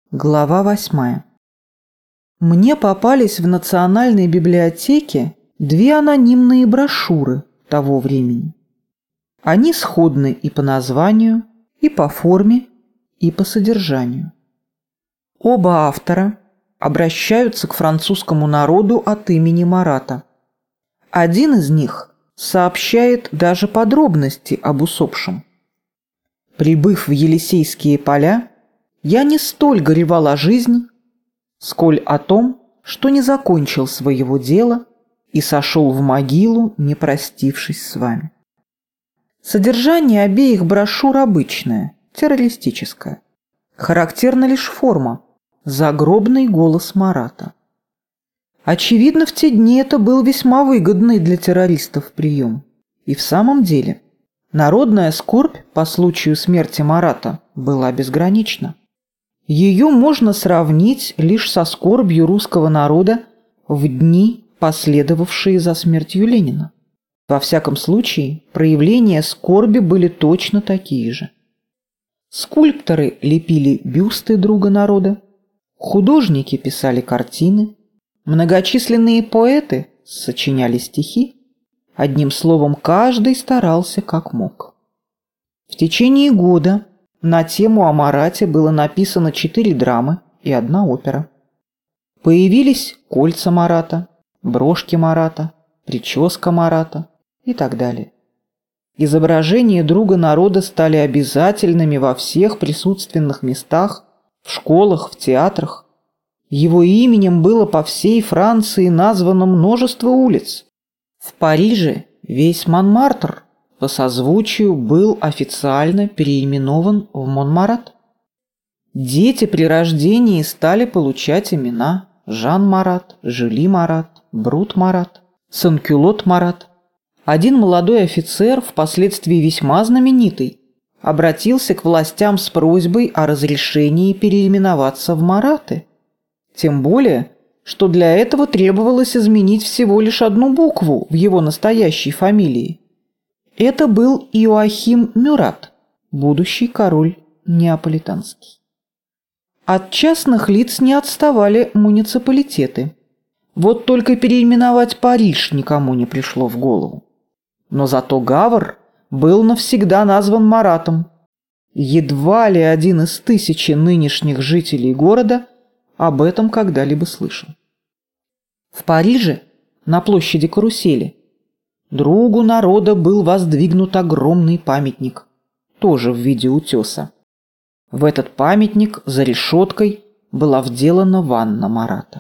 Глава 8. Мне попались в Национальной библиотеке две анонимные брошюры того времени. Они сходны и по названию, и по форме, и по содержанию. Оба автора обращаются к французскому народу от имени Марата. Один из них сообщает даже подробности об усопшем. Прибыв в Елисейские поля, я не столь горевал о жизни, сколь о том, что не закончил своего дела и сошел в могилу, не простившись с вами. Содержание обеих брошюр обычное, террористическое. Характерна лишь форма – загробный голос Марата. Очевидно, в те дни это был весьма выгодный для террористов прием. И в самом деле, народная скорбь по случаю смерти Марата была безгранична. Ее можно сравнить лишь со скорбью русского народа в дни, последовавшие за смертью Ленина. Во всяком случае, проявления скорби были точно такие же. Скульпторы лепили бюсты друга народа, художники писали картины, многочисленные поэты сочиняли стихи. Одним словом, каждый старался как мог. В течение года на тему о Марате было написано 4 драмы и 1 опера. Появились кольца Марата, брошки Марата, прическа Марата и так далее. Изображения друга народа стали обязательными во всех присутственных местах, в школах, в театрах. Его именем было по всей Франции названо множество улиц. В Париже весь Монмартр по созвучию был официально переименован в Монмарат. Дети при рождении стали получать имена Жан Марат, Жюли Марат, Брут Марат, Санкюлот Марат. Один молодой офицер, впоследствии весьма знаменитый, обратился к властям с просьбой о разрешении переименоваться в Мараты. Тем более, что для этого требовалось изменить всего лишь 1 букву в его настоящей фамилии. Это был Иоахим Мюрат, будущий король неаполитанский. От частных лиц не отставали муниципалитеты. Вот только переименовать Париж никому не пришло в голову. Но зато Гавр был навсегда назван Маратом. Едва ли один из 1000 нынешних жителей города об этом когда-либо слышал. В Париже, на площади Карусели, другу народа был воздвигнут огромный памятник, тоже в виде утеса. В этот памятник за решеткой была вделана ванна Марата.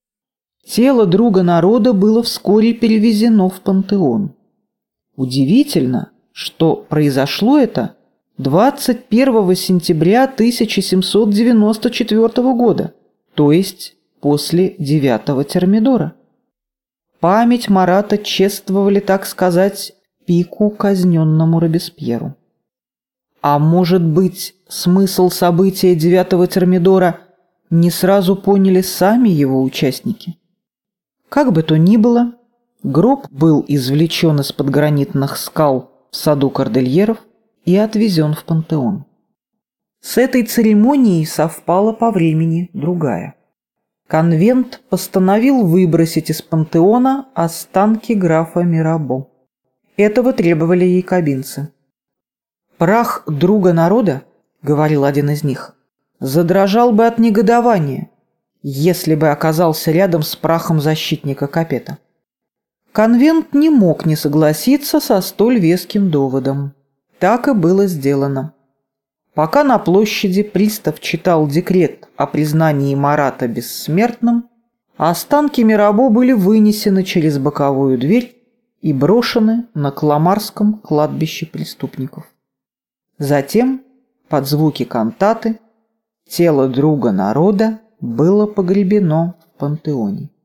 Тело друга народа было вскоре перевезено в Пантеон. Удивительно, что произошло это 21 сентября 1794 года, то есть после 9-го Термидора. Память Марата чествовали, так сказать, пику казненному Робеспьеру. А может быть, смысл события 9-го Термидора не сразу поняли сами его участники? Как бы то ни было, гроб был извлечен из-под гранитных скал в саду Кордильеров и отвезен в Пантеон. С этой церемонией совпала по времени другая. Конвент постановил выбросить из Пантеона останки графа Мирабо. Этого требовали якобинцы. «Прах друга народа, — говорил один из них, — задрожал бы от негодования, если бы оказался рядом с прахом защитника Капета». Конвент не мог не согласиться со столь веским доводом. Так и было сделано. Пока на площади пристав читал декрет о признании Марата бессмертным, останки Мирабо были вынесены через боковую дверь и брошены на Кламарском кладбище преступников. Затем, под звуки кантаты, тело друга народа было погребено в Пантеоне.